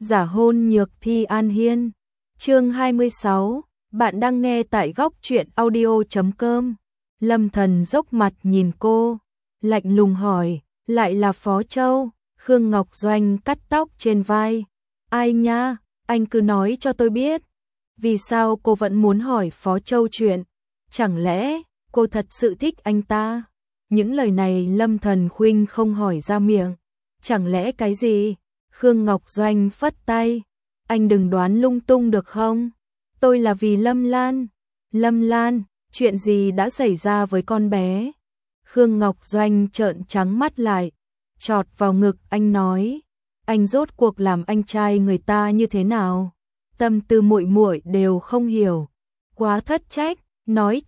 Giả hôn nhược thi An Hiên. Chương 26, bạn đang nghe tại góc truyện audio.com. Lâm Thần dốc mặt nhìn cô, lạnh lùng hỏi, lại là Phó Châu? Khương Ngọc Doanh cắt tóc trên vai. Ai nha, anh cứ nói cho tôi biết. Vì sao cô vẫn muốn hỏi Phó Châu chuyện? Chẳng lẽ cô thật sự thích anh ta? Những lời này Lâm Thần Khuynh không hỏi ra miệng. Chẳng lẽ cái gì? Khương Ngọc Doanh phất tay. Anh đừng đoán lung tung được không? Tôi là vì Lâm Lan. Lâm Lan, chuyện gì đã xảy ra với con bé? Khương Ngọc Doanh trợn trắng mắt lại, chọt vào ngực anh nói, anh rốt cuộc làm anh trai người ta như thế nào? Tâm tư muội muội đều không hiểu. Quá thất trách, nói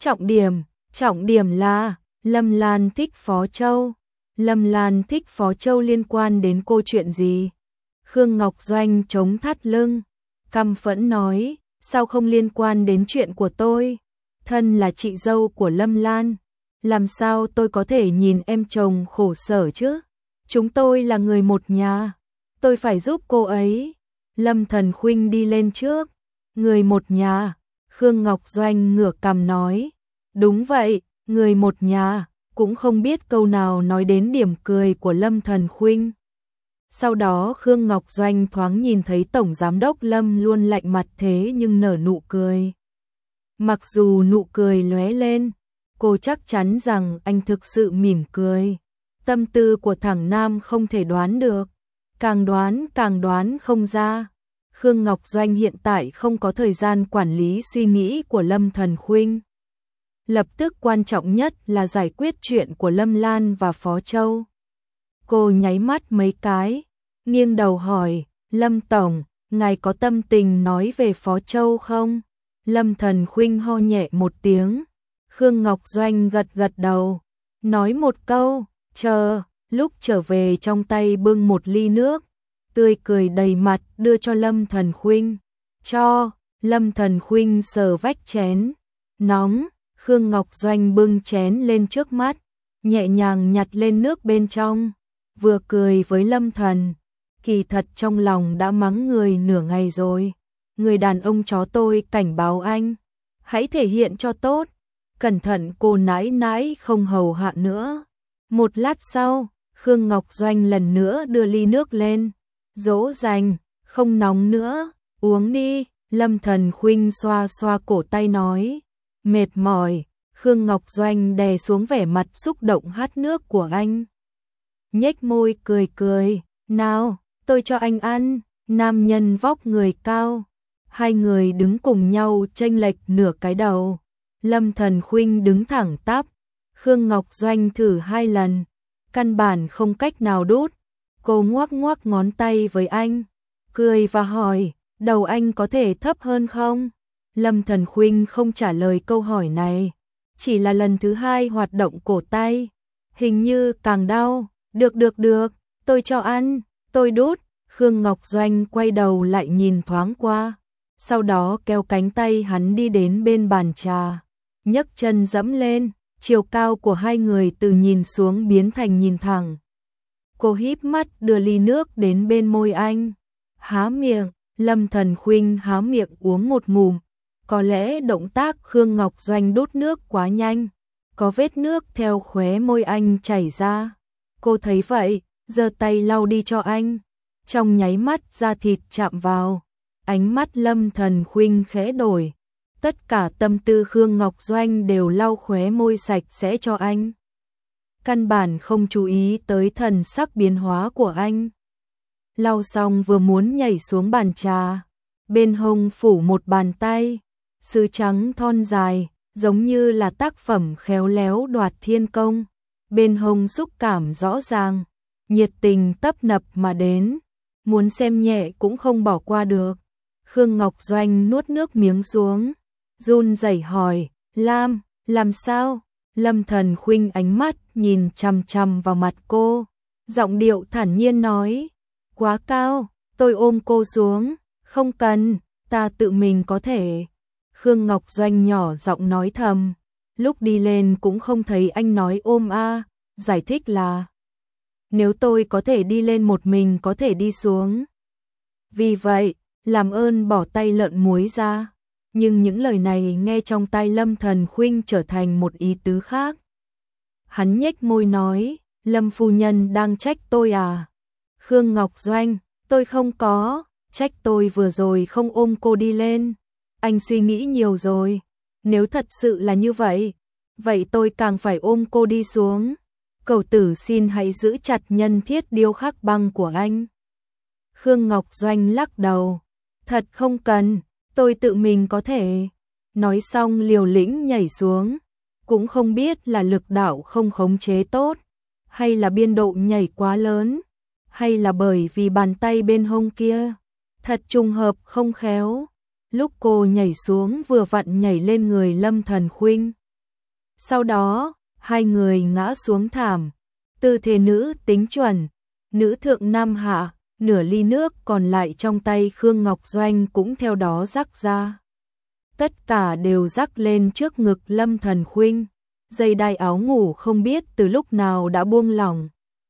trọng điểm là Lâm Lan thích Phó Châu. Lâm Lan thích Phó Châu liên quan đến cô chuyện gì? Khương Ngọc Doanh chống thắt lưng, căm phẫn nói, sao không liên quan đến chuyện của tôi? Thân là chị dâu của Lâm Lan, làm sao tôi có thể nhìn em chồng khổ sở chứ? Chúng tôi là người một nhà, tôi phải giúp cô ấy. Lâm Thần Khuynh đi lên trước. Người một nhà? Khương Ngọc Doanh ngửa cằm nói, đúng vậy, người một nhà. Cũng không biết câu nào nói đến điểm cười của Lâm Thần Khuynh. Sau đó Khương Ngọc Doanh thoáng nhìn thấy Tổng Giám đốc Lâm luôn lạnh mặt thế nhưng nở nụ cười. Mặc dù nụ cười lóe lên, cô chắc chắn rằng anh thực sự mỉm cười. Tâm tư của thằng Nam không thể đoán được, càng đoán không ra. Khương Ngọc Doanh hiện tại không có thời gian quản lý suy nghĩ của Lâm Thần Khuynh. Lập tức quan trọng nhất là giải quyết chuyện của Lâm Lan và Phó Châu. Cô nháy mắt mấy cái, nghiêng đầu hỏi, Lâm Tổng, ngài có tâm tình nói về Phó Châu không? Lâm Thần Khuynh ho nhẹ một tiếng. Khương Ngọc Doanh gật đầu, nói một câu, chờ. Lúc trở về trong tay bưng một ly nước, tươi cười đầy mặt đưa cho Lâm Thần Khuynh. Cho. Lâm Thần Khuynh sờ vách chén, nóng. Khương Ngọc Doanh bưng chén lên trước mắt, nhẹ nhàng nhặt lên nước bên trong, vừa cười với Lâm Thần. Kỳ thật trong lòng đã mắng người nửa ngày rồi. Người đàn ông chó tôi cảnh báo anh, hãy thể hiện cho tốt, cẩn thận cô nãi nãi không hầu hạ nữa. Một lát sau, Khương Ngọc Doanh lần nữa đưa ly nước lên, dỗ dành, không nóng nữa, uống đi. Lâm Thần Khuynh xoa xoa cổ tay nói, mệt mỏi. Khương Ngọc Doanh đè xuống vẻ mặt xúc động hắt nước của anh, nhếch môi cười, nào, tôi cho anh ăn. Nam nhân vóc người cao, hai người đứng cùng nhau chênh lệch nửa cái đầu. Lâm Thần Khuynh đứng thẳng tắp, Khương Ngọc Doanh thử 2 lần, căn bản không cách nào đút. Cô ngoắc ngón tay với anh, cười và hỏi, đầu anh có thể thấp hơn không? Lâm Thần Khuynh không trả lời câu hỏi này, chỉ là lần thứ 2 hoạt động cổ tay, hình như càng đau. Được, tôi cho ăn, tôi đút. Khương Ngọc Doanh quay đầu lại nhìn thoáng qua, sau đó kéo cánh tay hắn đi đến bên bàn trà, nhấc chân dẫm lên, chiều cao của hai người từ nhìn xuống biến thành nhìn thẳng. Cô híp mắt đưa ly nước đến bên môi anh, há miệng. Lâm Thần Khuynh há miệng uống một ngụm. Có lẽ động tác Khương Ngọc Doanh đút nước quá nhanh, có vết nước theo khóe môi anh chảy ra. Cô thấy vậy, giơ tay lau đi cho anh. Trong nháy mắt da thịt chạm vào, ánh mắt Lâm Thần Khuynh khẽ đổi. Tất cả tâm tư Khương Ngọc Doanh đều lau khóe môi sạch sẽ cho anh, căn bản không chú ý tới thần sắc biến hóa của anh. Lau xong vừa muốn nhảy xuống bàn trà, bên hông phủ một bàn tay, sứ trắng thon dài, giống như là tác phẩm khéo léo đoạt thiên công. Bên hông xúc cảm rõ ràng, nhiệt tình tấp nập mà đến, muốn xem nhẹ cũng không bỏ qua được. Khương Ngọc Doanh nuốt nước miếng xuống, run rẩy hỏi, làm sao? Lâm Thần Khuynh ánh mắt nhìn chằm vào mặt cô, giọng điệu thản nhiên nói, quá cao, tôi ôm cô xuống. Không cần, ta tự mình có thể. Khương Ngọc Doanh nhỏ giọng nói thầm, lúc đi lên cũng không thấy anh nói ôm giải thích là, nếu tôi có thể đi lên một mình có thể đi xuống. Vì vậy, làm ơn bỏ tay lợn muối ra. Nhưng những lời này nghe trong tai Lâm Thần Khuynh trở thành một ý tứ khác. Hắn nhếch môi nói, Lâm phu nhân đang trách tôi à? Khương Ngọc Doanh, tôi không có, trách tôi vừa rồi không ôm cô đi lên. Anh suy nghĩ nhiều rồi. Nếu thật sự là như vậy, vậy tôi càng phải ôm cô đi xuống. Cầu tử xin hãy giữ chặt nhân thiết điêu khắc băng của anh. Khương Ngọc Doanh lắc đầu. Thật không cần, tôi tự mình có thể. Nói xong liều lĩnh nhảy xuống. Cũng không biết là lực đạo không khống chế tốt, hay là biên độ nhảy quá lớn, hay là bởi vì bàn tay bên hông kia. Thật trùng hợp không khéo. Lúc cô nhảy xuống vừa vặn nhảy lên người Lâm Thần Khuynh. Sau đó, hai người ngã xuống thảm. Tư thế nữ tính chuẩn, nữ thượng nam hạ, nửa ly nước còn lại trong tay Khương Ngọc Doanh cũng theo đó rắc ra. Tất cả đều rắc lên trước ngực Lâm Thần Khuynh. Dây đai áo ngủ không biết từ lúc nào đã buông lỏng.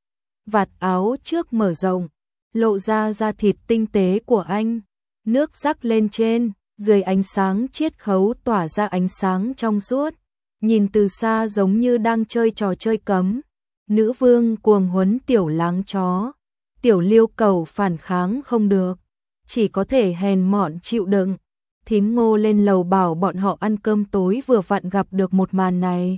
Vạt áo trước mở rộng, lộ ra da thịt tinh tế của anh. Nước rắc lên trên, dưới ánh sáng chiết khấu tỏa ra ánh sáng trong suốt. Nhìn từ xa giống như đang chơi trò chơi cấm. Nữ vương cuồng huấn tiểu láng chó. Tiểu Liêu cầu phản kháng không được, chỉ có thể hèn mọn chịu đựng. Thím Ngô lên lầu bảo bọn họ ăn cơm tối vừa vặn gặp được một màn này.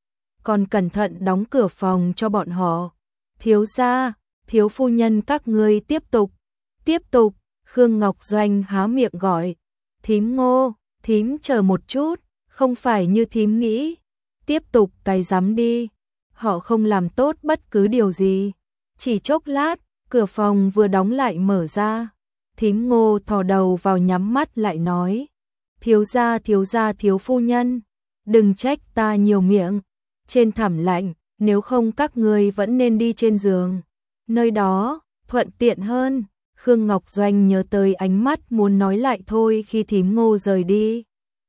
Còn cẩn thận đóng cửa phòng cho bọn họ. Thiếu gia, thiếu phu nhân các ngươi tiếp tục. Tiếp tục, Khương Ngọc Doanh há miệng gọi. Thím Ngô, thím chờ một chút, không phải như thím nghĩ. Tiếp tục cái dám đi. Họ không làm tốt bất cứ điều gì. Chỉ chốc lát, cửa phòng vừa đóng lại mở ra. Thím Ngô thò đầu vào nhắm mắt lại nói. Thiếu gia thiếu phu nhân, đừng trách ta nhiều miệng. Trên thảm lạnh, nếu không các ngươi vẫn nên đi trên giường. Nơi đó, thuận tiện hơn. Khương Ngọc Doanh nhớ tới ánh mắt muốn nói lại thôi khi thím Ngô rời đi.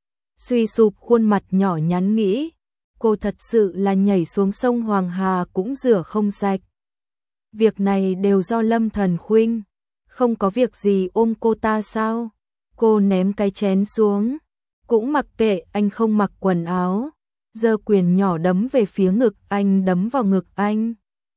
Suy sụp khuôn mặt nhỏ nhắn nghĩ. Cô thật sự là nhảy xuống sông Hoàng Hà cũng rửa không sạch. Việc này đều do Lâm Thần Khuynh. Không có việc gì ôm cô ta sao? Cô ném cái chén xuống. Cũng mặc kệ anh không mặc quần áo. Giơ quyền nhỏ đấm về phía ngực anh, đấm vào ngực anh.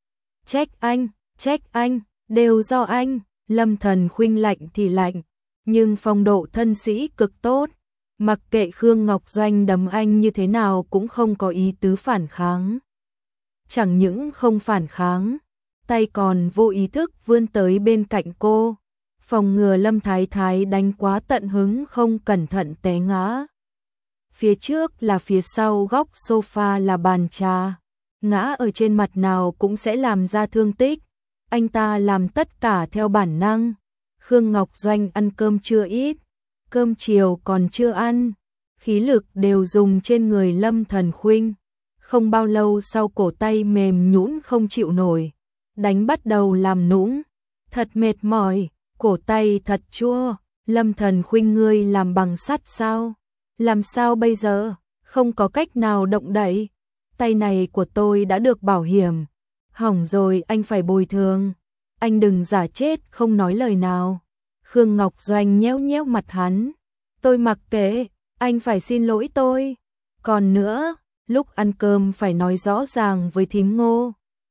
Trách anh, đều do anh. Lâm Thần Khuynh lạnh thì lạnh, nhưng phong độ thân sĩ cực tốt. Mặc kệ Khương Ngọc Doanh đấm anh như thế nào cũng không có ý tứ phản kháng. Chẳng những không phản kháng, tay còn vô ý thức vươn tới bên cạnh cô, phòng ngừa Lâm Thái Thái đánh quá tận hứng không cẩn thận té ngã. Phía trước là phía sau góc sofa là bàn trà, ngã ở trên mặt nào cũng sẽ làm ra thương tích. Anh ta làm tất cả theo bản năng. Khương Ngọc Doanh ăn cơm trưa ít, cơm chiều còn chưa ăn, khí lực đều dùng trên người Lâm Thần Khuynh. Không bao lâu sau cổ tay mềm nhũn không chịu nổi, đánh bắt đầu làm nũng. Thật mệt mỏi, cổ tay thật chua. Lâm Thần Khuynh, ngươi làm bằng sắt sao? Làm sao bây giờ? Không có cách nào động đậy. Tay này của tôi đã được bảo hiểm. Hỏng rồi anh phải bồi thường. Anh đừng giả chết không nói lời nào. Khương Ngọc Doanh nhéo nhéo mặt hắn. Tôi mặc kệ, anh phải xin lỗi tôi. Còn nữa, lúc ăn cơm phải nói rõ ràng với thím Ngô.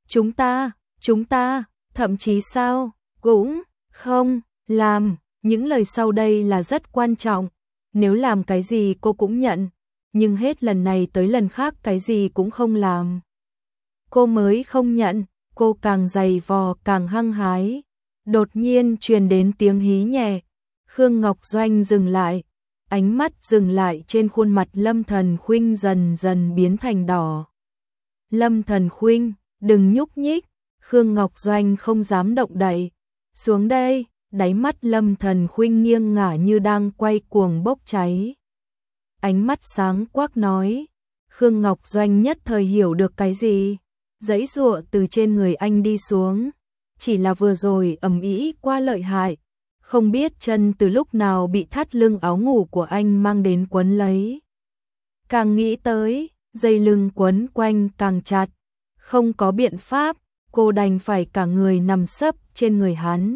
Chúng ta, thậm chí sao, cũng không làm. Những lời sau đây là rất quan trọng. Nếu làm cái gì cô cũng nhận, nhưng hết lần này tới lần khác cái gì cũng không làm. Cô mới không nhận, cô càng giày vò càng hăng hái. Đột nhiên truyền đến tiếng hí nhẹ. Khương Ngọc Doanh dừng lại, ánh mắt dừng lại trên khuôn mặt Lâm Thần Khuynh dần dần biến thành đỏ. Lâm Thần Khuynh, đừng nhúc nhích. Khương Ngọc Doanh không dám động đậy. Xuống đây. Đáy mắt Lâm Thần Khuynh nghiêng ngả như đang quay cuồng bốc cháy. Ánh mắt sáng quắc nói. Khương Ngọc Doanh nhất thời hiểu được cái gì. Giãy giụa từ trên người anh đi xuống. Chỉ là vừa rồi ầm ĩ quá lợi hại. Không biết chân từ lúc nào bị thắt lưng áo ngủ của anh mang đến quấn lấy. Càng nghĩ tới, dây lưng quấn quanh càng chặt. Không có biện pháp, cô đành phải cả người nằm sấp trên người hắn.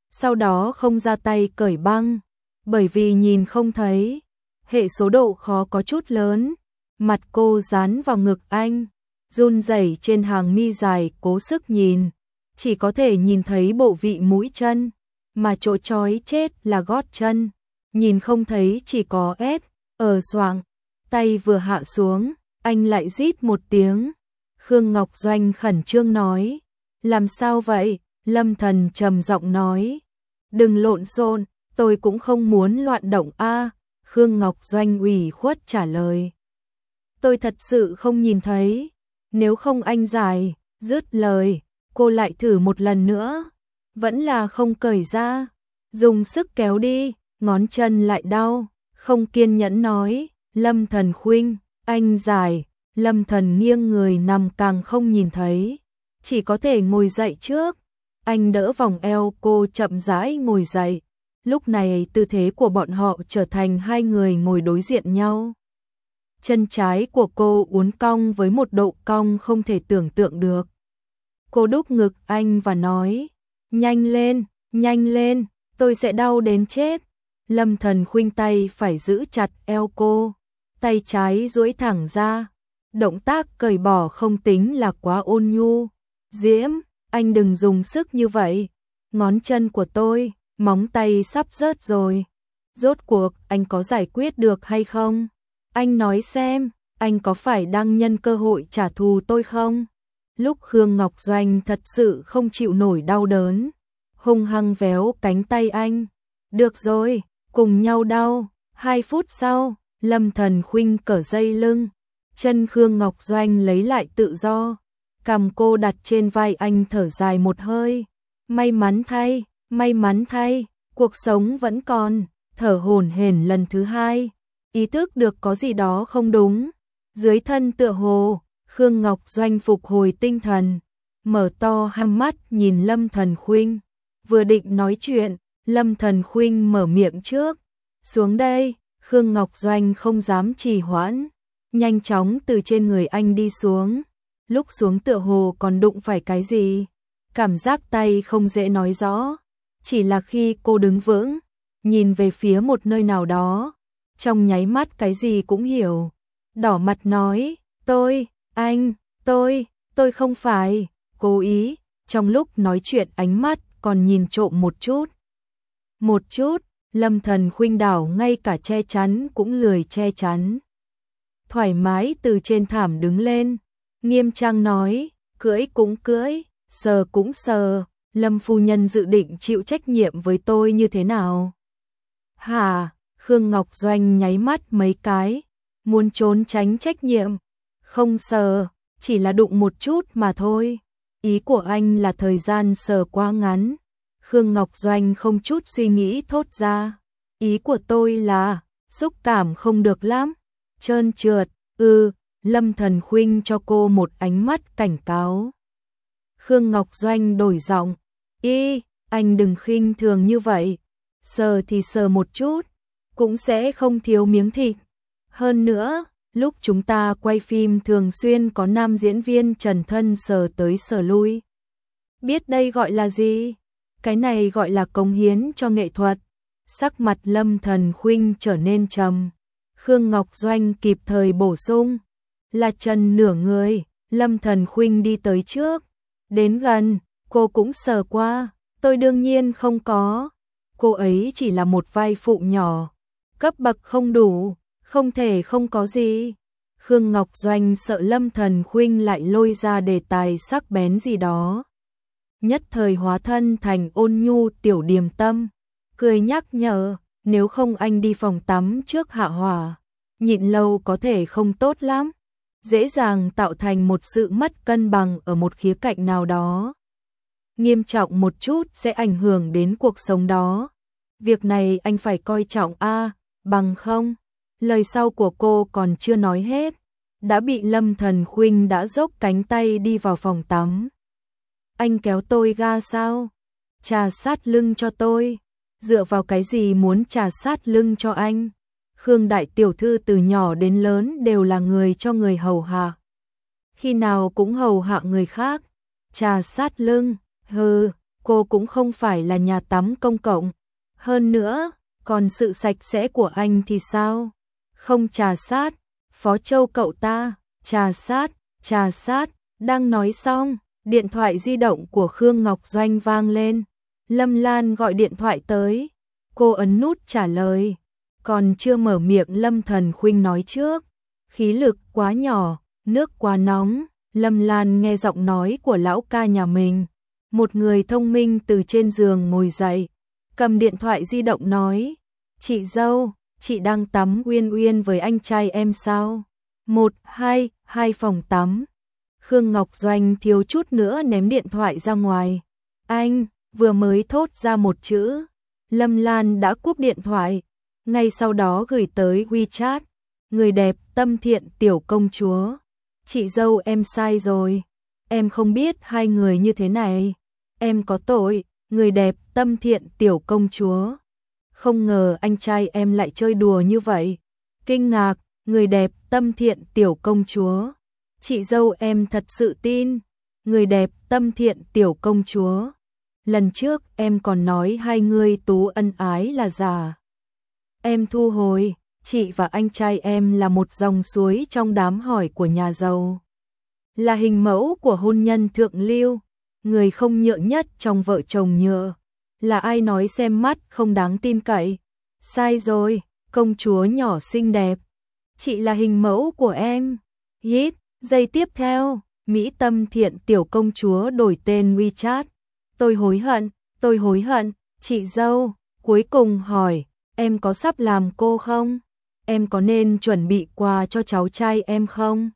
sau đó không ra tay cởi băng, bởi vì nhìn không thấy. Hệ số độ khó có chút lớn, mặt cô dán vào ngực anh, run rẩy trên hàng mi dài cố sức nhìn, chỉ có thể nhìn thấy bộ vị mũi chân, mà chỗ chói chết là gót chân, nhìn không thấy chỉ có S, ở xoạng, tay vừa hạ xuống, anh lại rít một tiếng. Khương Ngọc Doanh khẩn trương nói, làm sao vậy? Lâm Thần trầm giọng nói, đừng lộn xộn, tôi cũng không muốn loạn động a. Khương Ngọc Doanh ủy khuất trả lời, tôi thật sự không nhìn thấy, nếu không anh giải. Dứt lời, cô lại thử một lần nữa, vẫn là không cởi ra, dùng sức kéo đi, ngón chân lại đau, không kiên nhẫn nói, Lâm Thần khuynh, anh giải. Lâm Thần nghiêng người nằm càng không nhìn thấy, chỉ có thể ngồi dậy trước. Anh đỡ vòng eo cô chậm rãi ngồi dậy. Lúc này tư thế của bọn họ trở thành hai người ngồi đối diện nhau. Chân trái của cô uốn cong với một độ cong không thể tưởng tượng được. Cô đút ngực anh và nói, nhanh lên, tôi sẽ đau đến chết. Lâm Thần khuynh tay phải giữ chặt eo cô, tay trái duỗi thẳng ra. Động tác cởi bỏ không tính là quá ôn nhu. Diễm, anh đừng dùng sức như vậy. Ngón chân của tôi, móng tay sắp rớt rồi. Rốt cuộc anh có giải quyết được hay không? Anh nói xem, anh có phải đang nhân cơ hội trả thù tôi không? Lúc Khương Ngọc Doanh thật sự không chịu nổi đau đớn, hung hăng véo cánh tay anh. Được rồi, cùng nhau đau. 2 phút sau, Lâm Thần khuynh cởi dây lưng. Chân Khương Ngọc Doanh lấy lại tự do, cằm cô đặt trên vai anh, thở dài một hơi. May mắn thay, cuộc sống vẫn còn. Thở hổn hển lần thứ 2, ý thức được có gì đó không đúng. Dưới thân tựa hồ, Khương Ngọc Doanh phục hồi tinh thần, mở to hai mắt nhìn Lâm Thần khuynh. Vừa định nói chuyện, Lâm Thần khuynh mở miệng trước. Xuống đây. Khương Ngọc Doanh không dám trì hoãn, nhanh chóng từ trên người anh đi xuống. Lúc xuống tựa hồ còn đụng phải cái gì, cảm giác tay không dễ nói rõ. Chỉ là khi cô đứng vững, nhìn về phía một nơi nào đó, trong nháy mắt cái gì cũng hiểu. Đỏ mặt nói, tôi không phải cố ý. Trong lúc nói chuyện ánh mắt còn nhìn trộm một chút. Lâm Thần khuynh đảo ngay cả che chắn cũng lười che chắn. Thoải mái từ trên thảm đứng lên, nghiêm trang nói, cưỡi cũng cưỡi, sờ cũng sờ. Lâm phu nhân dự định chịu trách nhiệm với tôi như thế nào? Hả? Khương Ngọc Doanh nháy mắt mấy cái, muốn trốn tránh trách nhiệm. Không sờ, chỉ là đụng một chút mà thôi. Ý của anh là thời gian sờ quá ngắn. Khương Ngọc Doanh không chút suy nghĩ thốt ra, ý của tôi là xúc cảm không được lắm, trơn trượt. Lâm Thần khuynh cho cô một ánh mắt cảnh cáo. Khương Ngọc Doanh đổi giọng, anh đừng khinh thường như vậy, sờ thì sờ một chút, cũng sẽ không thiếu miếng thịt. Hơn nữa, lúc chúng ta quay phim thường xuyên có nam diễn viên trần thân sờ tới sờ lui. Biết đây gọi là gì? Cái này gọi là cống hiến cho nghệ thuật. Sắc mặt Lâm Thần khuynh trở nên trầm. Khương Ngọc Doanh kịp thời bổ sung, là trần nửa người. Lâm Thần khuynh đi tới trước, đến gần, cô cũng sờ qua. Tôi đương nhiên không có. Cô ấy chỉ là một vai phụ nhỏ, cấp bậc không đủ, không thể không có gì. Khương Ngọc Doanh sợ Lâm Thần khuynh lại lôi ra đề tài sắc bén gì đó, nhất thời hóa thân thành ôn nhu tiểu điềm tâm, cười nhắc nhở, nếu không anh đi phòng tắm trước hạ hỏa, nhịn lâu có thể không tốt lắm, dễ dàng tạo thành một sự mất cân bằng ở một khía cạnh nào đó. Nghiêm trọng một chút sẽ ảnh hưởng đến cuộc sống đó. Việc này anh phải coi trọng bằng không. Lời sau của cô còn chưa nói hết, đã bị Lâm Thần khuynh đã dốc cánh tay đi vào phòng tắm. Anh kéo tôi ga sao? Trà sát lưng cho tôi. Dựa vào cái gì muốn trà sát lưng cho anh? Khương đại tiểu thư từ nhỏ đến lớn đều là người cho người hầu hạ. Khi nào cũng hầu hạ người khác. Trà sát lưng, cô cô cũng không phải là nhà tắm công cộng. Hơn nữa, còn sự sạch sẽ của anh thì sao? Không trà sát, Phó Châu cậu ta, trà sát, đang nói xong, điện thoại di động của Khương Ngọc Doanh vang lên. Lâm Lan gọi điện thoại tới, cô ấn nút trả lời, còn chưa mở miệng Lâm Thần Khuynh nói trước. Khí lực quá nhỏ, nước quá nóng, Lâm Lan nghe giọng nói của lão ca nhà mình. Một người thông minh từ trên giường ngồi dậy, cầm điện thoại di động nói, chị dâu, chị đang tắm Uyên Uyên với anh trai em sao? 1, 2 phòng tắm. Khương Ngọc Doanh thiếu chút nữa ném điện thoại ra ngoài. Anh, vừa mới thốt ra một chữ. Lâm Lan đã cúp điện thoại, ngay sau đó gửi tới WeChat. Người đẹp tâm thiện tiểu công chúa. Chị dâu em sai rồi. Em không biết hai người như thế này. Em có tội, người đẹp tâm thiện tiểu công chúa. Không ngờ anh trai em lại chơi đùa như vậy. Kinh ngạc, người đẹp tâm thiện tiểu công chúa. Chị dâu em thật sự tin. Người đẹp tâm thiện tiểu công chúa. Lần trước em còn nói hai người tú ân ái là giả. Em thu hồi, chị và anh trai em là một dòng suối trong đám hỏi của nhà giàu. Là hình mẫu của hôn nhân thượng lưu, người không nhượng nhất trong vợ chồng nhựa. Là ai nói xem mắt không đáng tin cậy. Sai rồi, công chúa nhỏ xinh đẹp. Chị là hình mẫu của em. Hít, giây tiếp theo, Mỹ tâm thiện tiểu công chúa đổi tên WeChat. Tôi hối hận, chị dâu, cuối cùng hỏi, em có sắp làm cô không? Em có nên chuẩn bị quà cho cháu trai em không?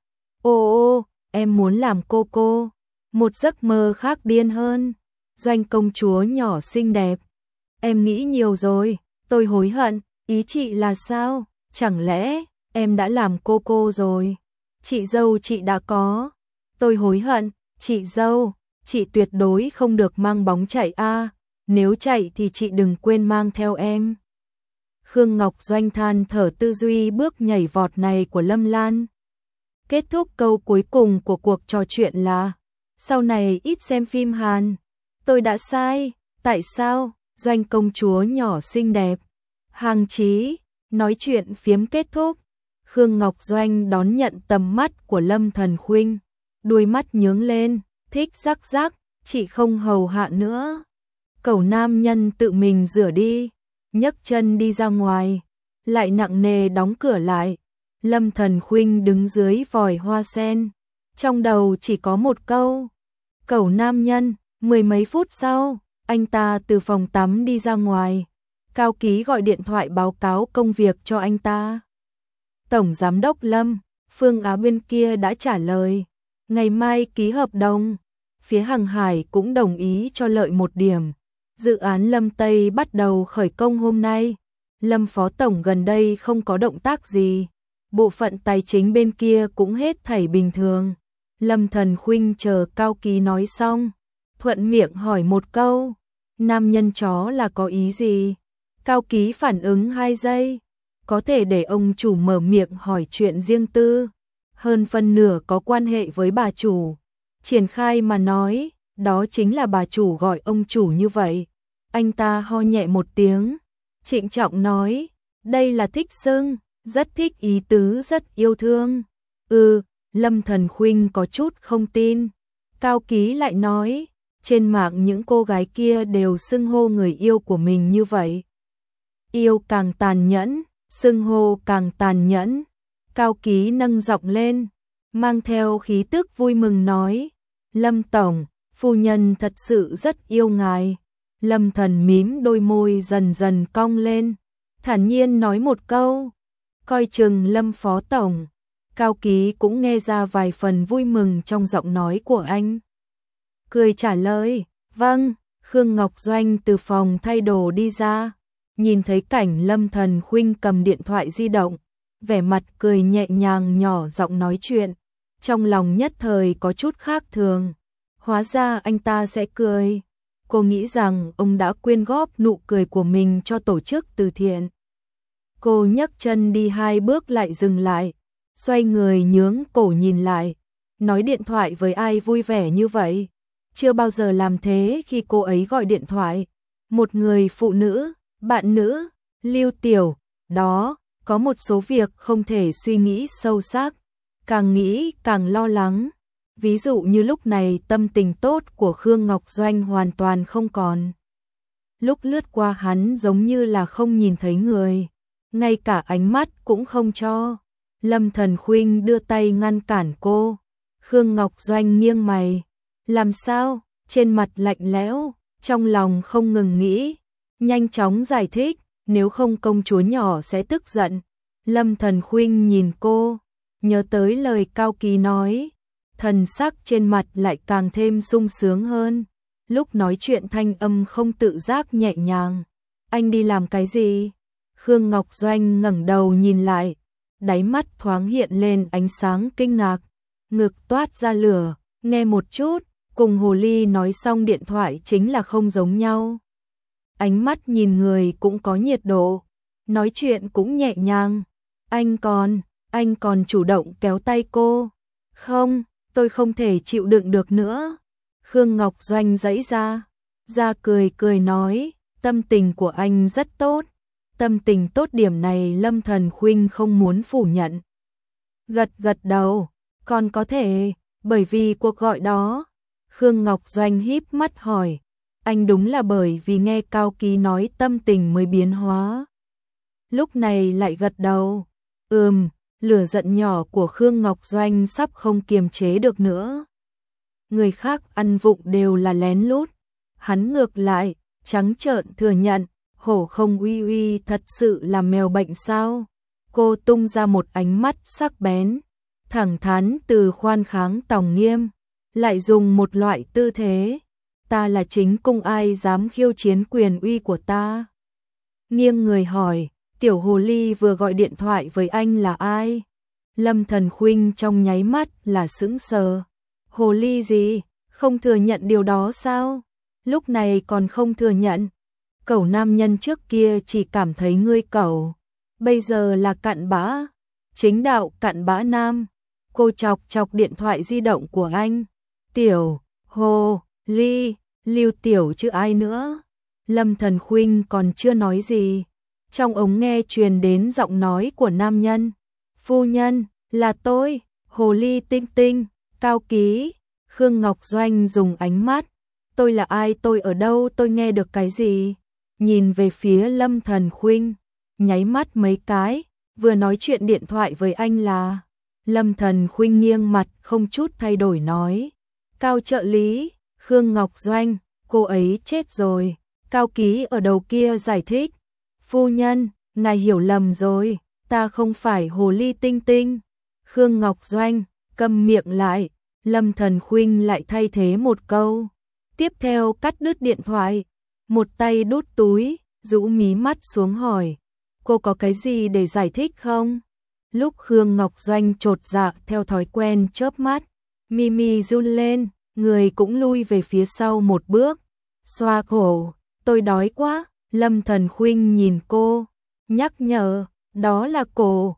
Ô, em muốn làm cô. Một giấc mơ khác điên hơn. Doanh công chúa nhỏ xinh đẹp. Em nghĩ nhiều rồi, tôi hối hận, ý chị là sao? Chẳng lẽ em đã làm cô rồi? Chị dâu chị đã có. Tôi hối hận, chị dâu, chị tuyệt đối không được mang bóng chạy a, nếu chạy thì chị đừng quên mang theo em. Khương Ngọc Doanh than thở tư duy bước nhảy vọt này của Lâm Lan. Kết thúc câu cuối cùng của cuộc trò chuyện là, sau này ít xem phim Hàn. Tôi đã sai, tại sao? Doanh công chúa nhỏ xinh đẹp. Hàng chí, nói chuyện phiếm kết thúc. Khương Ngọc Doanh đón nhận tầm mắt của Lâm Thần Khuynh, đuôi mắt nhướng lên, thích rắc rắc, chị không hầu hạ nữa. Cẩu nam nhân tự mình rửa đi, nhấc chân đi ra ngoài, lại nặng nề đóng cửa lại. Lâm Thần Khuynh đứng dưới vòi hoa sen, trong đầu chỉ có một câu, cẩu nam nhân. 10 mấy phút sau, anh ta từ phòng tắm đi ra ngoài. Cao Ký gọi điện thoại báo cáo công việc cho anh ta. Tổng giám đốc Lâm, Phương Á bên kia đã trả lời, ngày mai ký hợp đồng. Phía Hàng Hải cũng đồng ý cho lợi 1 điểm. Dự án Lâm Tây bắt đầu khởi công hôm nay. Lâm phó tổng gần đây không có động tác gì. Bộ phận tài chính bên kia cũng hết thảy bình thường. Lâm Thần Khuynh chờ Cao Ký nói xong, thuận miệng hỏi một câu, nam nhân chó là có ý gì? Cao Ký phản ứng 2 giây, có thể để ông chủ mở miệng hỏi chuyện riêng tư, hơn phân nửa có quan hệ với bà chủ. Triển khai mà nói, đó chính là bà chủ gọi ông chủ như vậy. Anh ta ho nhẹ một tiếng, trịnh trọng nói, đây là thích xưng, rất thích ý tứ, rất yêu thương. Lâm Thần Khuynh có chút không tin. Cao Ký lại nói, trên mạng những cô gái kia đều xưng hô người yêu của mình như vậy. Yêu càng tàn nhẫn, xưng hô càng tàn nhẫn. Cao Ký nâng giọng lên, mang theo khí tức vui mừng nói, Lâm tổng, phu nhân thật sự rất yêu ngài. Lâm Thần mím đôi môi dần dần cong lên, thản nhiên nói một câu, coi chừng Lâm phó tổng. Cao Ký cũng nghe ra vài phần vui mừng trong giọng nói của anh. Cười trả lời, vâng. Khương Ngọc Doanh từ phòng thay đồ đi ra, nhìn thấy cảnh Lâm Thần Khuynh cầm điện thoại di động, vẻ mặt cười nhẹ nhàng nhỏ giọng nói chuyện, trong lòng nhất thời có chút khác thường. Hóa ra anh ta sẽ cười. Cô nghĩ rằng ông đã quyên góp nụ cười của mình cho tổ chức từ thiện. Cô nhấc chân đi 2 bước lại dừng lại, xoay người nhướng cổ nhìn lại, nói điện thoại với ai vui vẻ như vậy. chưa bao giờ làm thế khi cô ấy gọi điện thoại. Một người phụ nữ, bạn nữ, Lưu Tiểu, đó, có một số việc không thể suy nghĩ sâu sắc, càng nghĩ càng lo lắng. Ví dụ như lúc này tâm tình tốt của Khương Ngọc Doanh hoàn toàn không còn. Lúc lướt qua hắn giống như là không nhìn thấy người, ngay cả ánh mắt cũng không cho. Lâm Thần Khuynh đưa tay ngăn cản cô. Khương Ngọc Doanh nghiêng mày. Làm sao? Trên mặt lạnh lẽo, trong lòng không ngừng nghĩ. Nhanh chóng giải thích, nếu không công chúa nhỏ sẽ tức giận. Lâm Thần Khuynh nhìn cô, nhớ tới lời Cao Ký nói. Thần sắc trên mặt lại càng thêm sung sướng hơn. Lúc nói chuyện thanh âm không tự giác nhẹ nhàng. Anh đi làm cái gì? Khương Ngọc Doanh ngẩng đầu nhìn lại, đáy mắt thoáng hiện lên ánh sáng kinh ngạc, ngực toát ra lửa, nghe một chút, cùng hồ ly nói xong điện thoại chính là không giống nhau. Ánh mắt nhìn người cũng có nhiệt độ, nói chuyện cũng nhẹ nhàng. Anh còn chủ động kéo tay cô. Không, tôi không thể chịu đựng được nữa. Khương Ngọc Doanh giãy ra cười cười nói, tâm tình của anh rất tốt. Tâm tình tốt điểm này Lâm Thần Khuynh không muốn phủ nhận. Gật đầu, còn có thể, bởi vì cuộc gọi đó. Khương Ngọc Doanh híp mắt hỏi, anh đúng là bởi vì nghe Cao Ký nói tâm tình mới biến hóa. Lúc này lại gật đầu, lửa giận nhỏ của Khương Ngọc Doanh sắp không kiềm chế được nữa. Người khác ăn vụng đều là lén lút, hắn ngược lại, trắng trợn thừa nhận. Hổ không uy uy thật sự là mèo bệnh sao? Cô tung ra một ánh mắt sắc bén, thẳng thắn từ khoan kháng tòng nghiêm, lại dùng một loại tư thế. Ta là chính cung, ai dám khiêu chiến quyền uy của ta? Nghiêng người hỏi, tiểu hồ ly vừa gọi điện thoại với anh là ai? Lâm Thần Khuynh trong nháy mắt là sững sờ. Hồ ly gì? Không thừa nhận điều đó sao? Lúc này còn không thừa nhận. Cẩu nam nhân trước kia chỉ cảm thấy ngươi cẩu, bây giờ là cặn bã, chính đạo cặn bã nam. Cô chọc điện thoại di động của anh. Tiểu, hồ, ly, Lưu Tiểu chứ ai nữa. Lâm Thần Khuynh còn chưa nói gì, trong ống nghe truyền đến giọng nói của nam nhân. Phu nhân, là tôi, hồ ly tinh tinh, Cao Ký. Khương Ngọc Doanh dùng ánh mắt. Tôi là ai, tôi ở đâu, tôi nghe được cái gì? Nhìn về phía Lâm Thần Khuynh, nháy mắt mấy cái, vừa nói chuyện điện thoại với anh là. Lâm Thần Khuynh nghiêng mặt không chút thay đổi nói. Cao trợ lý, Khương Ngọc Doanh, cô ấy chết rồi. Cao Ký ở đầu kia giải thích. Phu nhân, ngài hiểu lầm rồi, ta không phải hồ ly tinh tinh. Khương Ngọc Doanh, câm miệng lại. Lâm Thần Khuynh lại thay thế một câu. Tiếp theo cắt đứt điện thoại. Một tay đút túi, rũ mí mắt xuống hỏi, cô có cái gì để giải thích không? Lúc Khương Ngọc Doanh chột dạ theo thói quen chớp mắt, Mimi run lên, người cũng lui về phía sau một bước, xoa cổ, tôi đói quá. Lâm Thần Khuynh nhìn cô, nhắc nhở, đó là cổ,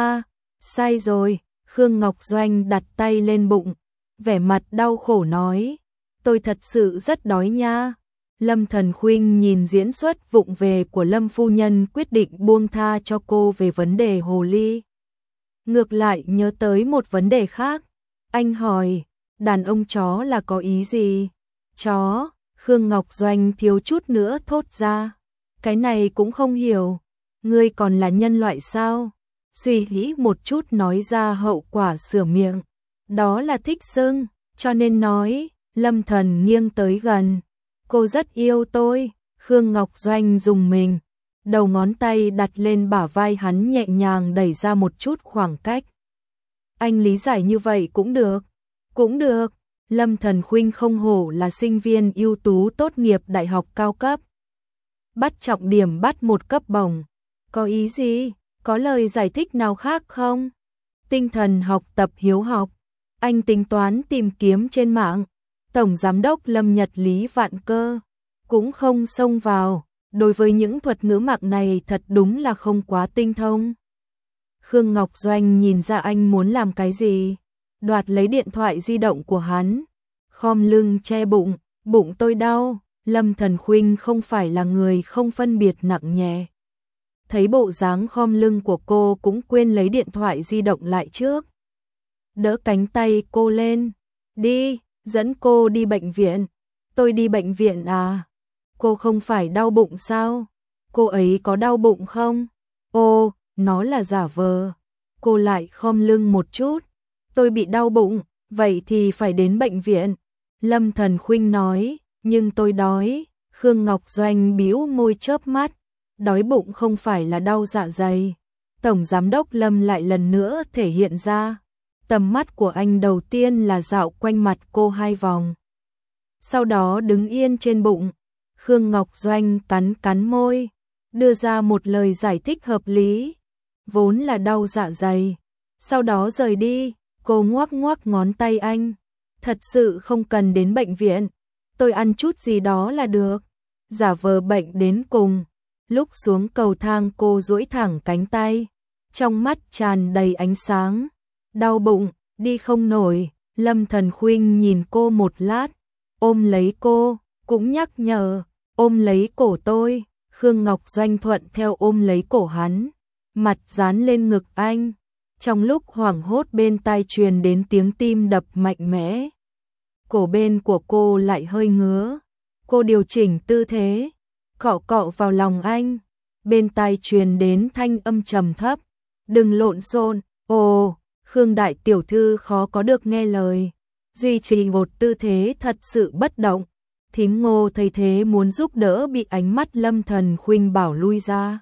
sai rồi. Khương Ngọc Doanh đặt tay lên bụng, vẻ mặt đau khổ nói, tôi thật sự rất đói nha. Lâm Thần Khuynh nhìn diễn xuất vụng về của Lâm phu nhân quyết định buông tha cho cô về vấn đề hồ ly. Ngược lại nhớ tới một vấn đề khác. Anh hỏi, đàn ông chó là có ý gì? Chó, Khương Ngọc Doanh thiếu chút nữa thốt ra. Cái này cũng không hiểu. Ngươi còn là nhân loại sao? Suy nghĩ một chút nói ra hậu quả sửa miệng. Đó là thích xưng, cho nên nói. Lâm Thần nghiêng tới gần. Cô rất yêu tôi. Khương Ngọc Doanh dùng mình, đầu ngón tay đặt lên bả vai hắn nhẹ nhàng đẩy ra một chút khoảng cách. Anh lý giải như vậy cũng được. Cũng được. Lâm Thần Khuynh không hổ là sinh viên ưu tú tốt nghiệp đại học cao cấp. Bắt trọng điểm bắt một cấp bổng. Có ý gì? Có lời giải thích nào khác không? Tinh thần học tập hiếu học. Anh tính toán tìm kiếm trên mạng. Tổng giám đốc Lâm Nhật Lý Vạn Cơ cũng không xông vào, đối với những thuật ngữ mạng này thật đúng là không quá tinh thông. Khương Ngọc Doanh nhìn ra anh muốn làm cái gì, đoạt lấy điện thoại di động của hắn. khom lưng che bụng, bụng tôi đau. Lâm Thần Khuynh không phải là người không phân biệt nặng nhẹ. Thấy bộ dáng khom lưng của cô cũng quên lấy điện thoại di động lại trước. Đỡ cánh tay cô lên. Đi, dẫn cô đi bệnh viện. Tôi đi bệnh viện à? Cô không phải đau bụng sao? Cô ấy có đau bụng không? Ô, nó là giả vờ. Cô lại khom lưng một chút. Tôi bị đau bụng, vậy thì phải đến bệnh viện. Lâm Thần Khuynh nói, nhưng tôi đói. Khương Ngọc Doanh bĩu môi chớp mắt. Đói bụng không phải là đau dạ dày. Tổng giám đốc Lâm lại lần nữa thể hiện ra. Tầm mắt của anh đầu tiên là dạo quanh mặt cô 2 vòng. Sau đó đứng yên trên bụng. Khương Ngọc Doanh cắn cắn môi, đưa ra một lời giải thích hợp lý. Vốn là đau dạ dày. Sau đó rời đi, cô ngoắc ngoắc ngón tay anh. Thật sự không cần đến bệnh viện. Tôi ăn chút gì đó là được. Giả vờ bệnh đến cùng. Lúc xuống cầu thang cô duỗi thẳng cánh tay. Trong mắt tràn đầy ánh sáng. Đau bụng, đi không nổi. Lâm Thần Khuynh nhìn cô một lát. Ôm lấy cô, cũng nhắc nhở. Ôm lấy cổ tôi. Khương Ngọc Doanh thuận theo ôm lấy cổ hắn. Mặt dán lên ngực anh. Trong lúc hoảng hốt bên tai truyền đến tiếng tim đập mạnh mẽ. Cổ bên của cô lại hơi ngứa. Cô điều chỉnh tư thế, cọ cọ vào lòng anh. Bên tai truyền đến thanh âm trầm thấp. Đừng lộn xộn. Ồ, Khương đại tiểu thư khó có được nghe lời. Duy trì một tư thế thật sự bất động. Thím Ngô thấy thế muốn giúp đỡ bị ánh mắt Lâm Thần Khuynh bảo lui ra.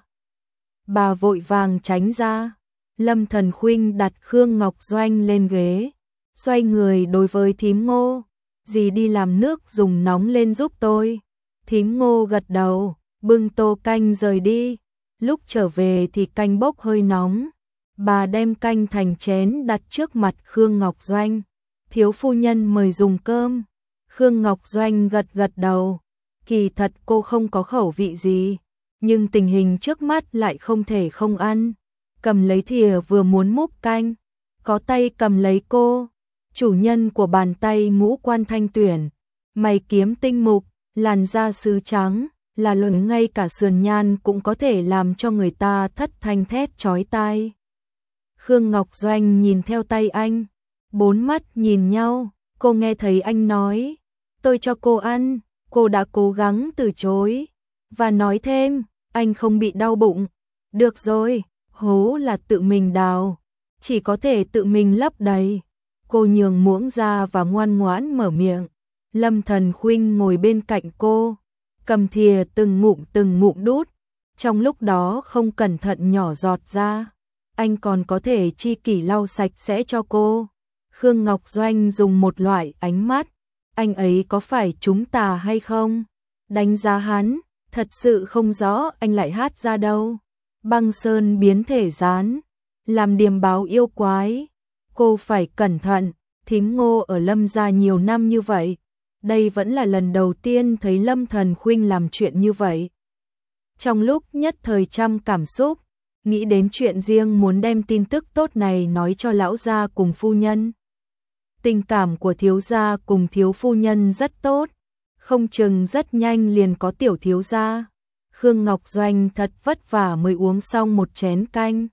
Bà vội vàng tránh ra. Lâm Thần Khuynh đặt Khương Ngọc Doanh lên ghế. Xoay người đối với thím Ngô. Dì đi làm nước dùng nóng lên giúp tôi. Thím Ngô gật đầu, bưng tô canh rời đi. Lúc trở về thì canh bốc hơi nóng. Bà đem canh thành chén đặt trước mặt Khương Ngọc Doanh. Thiếu phu nhân mời dùng cơm. Khương Ngọc Doanh gật gật đầu. Kỳ thật cô không có khẩu vị gì, nhưng tình hình trước mắt lại không thể không ăn. Cầm lấy thìa vừa muốn múc canh, có tay cầm lấy cô. Chủ nhân của bàn tay ngũ quan thanh tuyển, mày kiếm tinh mục, làn da sứ trắng, là luận ngay cả sườn nhan cũng có thể làm cho người ta thất thanh thét chói tai. Khương Ngọc Doanh nhìn theo tay anh, 4 mắt nhìn nhau, cô nghe thấy anh nói, tôi cho cô ăn, cô đã cố gắng từ chối, và nói thêm, anh không bị đau bụng. Được rồi, hố là tự mình đào, chỉ có thể tự mình lấp đầy. Cô nhường muỗng ra và ngoan ngoãn mở miệng. Lâm Thần Khuynh ngồi bên cạnh cô, cầm thìa từng ngụm đút. Trong lúc đó không cẩn thận nhỏ giọt ra. Anh còn có thể chi kỷ lau sạch sẽ cho cô. Khương Ngọc Doanh dùng một loại ánh mắt. Anh ấy có phải chúng ta hay không? Đánh giá hắn, thật sự không rõ anh lại hát ra đâu. Băng sơn biến thể rán, làm điềm báo yêu quái. Cô phải cẩn thận, thím Ngô ở Lâm gia nhiều năm như vậy. Đây vẫn là lần đầu tiên thấy Lâm Thần Khuynh làm chuyện như vậy. Trong lúc nhất thời trăm cảm xúc, nghĩ đến chuyện riêng muốn đem tin tức tốt này nói cho lão gia cùng phu nhân. Tình cảm của thiếu gia cùng thiếu phu nhân rất tốt, không chừng rất nhanh liền có tiểu thiếu gia. Khương Ngọc Doanh thật vất vả mới uống xong một chén canh.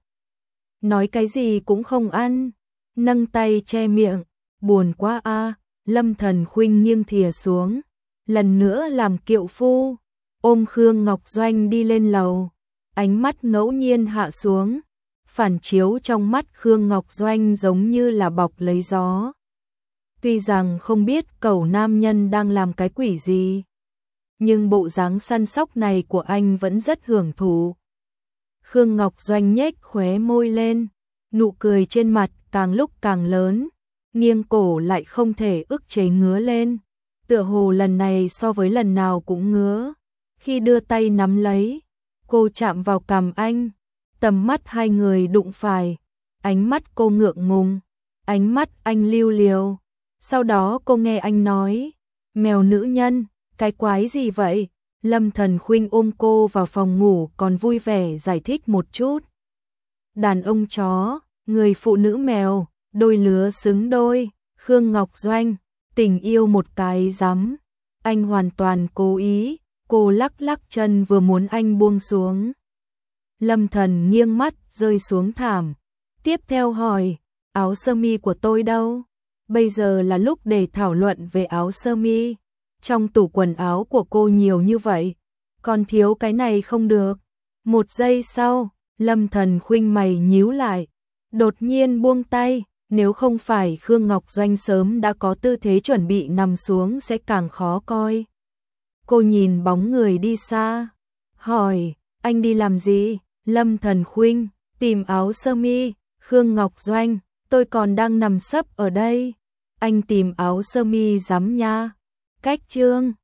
Nói cái gì cũng không ăn, nâng tay che miệng, buồn quá a. Lâm Thần Khuynh nghiêng thìa xuống, lần nữa làm kiệu phu, ôm Khương Ngọc Doanh đi lên lầu, ánh mắt ngẫu nhiên hạ xuống, phản chiếu trong mắt Khương Ngọc Doanh giống như là bọc lấy gió. Tuy rằng không biết cẩu nam nhân đang làm cái quỷ gì, nhưng bộ dáng săn sóc này của anh vẫn rất hưởng thụ. Khương Ngọc Doanh nhếch khóe môi lên, nụ cười trên mặt càng lúc càng lớn, nghiêng cổ lại không thể ức chế ngứa lên, tựa hồ lần này so với lần nào cũng ngứa. Khi đưa tay nắm lấy, cô chạm vào cằm anh, tầm mắt hai người đụng phải, ánh mắt cô ngượng ngùng, ánh mắt anh lưu liều. Sau đó cô nghe anh nói, mèo nữ nhân, cái quái gì vậy? Lâm Thần Khuynh ôm cô vào phòng ngủ còn vui vẻ giải thích một chút. Đàn ông chó, người phụ nữ mèo, đôi lứa xứng đôi. Khương Ngọc Doanh, Tình yêu một cái rắm, anh hoàn toàn cố ý, cô lắc lắc chân vừa muốn anh buông xuống. Lâm Thần nghiêng mắt rơi xuống thảm, tiếp theo hỏi, áo sơ mi của tôi đâu? Bây giờ là lúc để thảo luận về áo sơ mi. Trong tủ quần áo của cô nhiều như vậy, còn thiếu cái này không được. Một giây sau, Lâm Thần khuynh mày nhíu lại, đột nhiên buông tay, nếu không phải Khương Ngọc Doanh sớm đã có tư thế chuẩn bị nằm xuống sẽ càng khó coi. Cô nhìn bóng người đi xa, hỏi, anh đi làm gì? Lâm Thần khuynh, tìm áo sơ mi. Khương Ngọc Doanh, tôi còn đang nằm sấp ở đây. Anh tìm áo sơ mi dám nha. Cách chương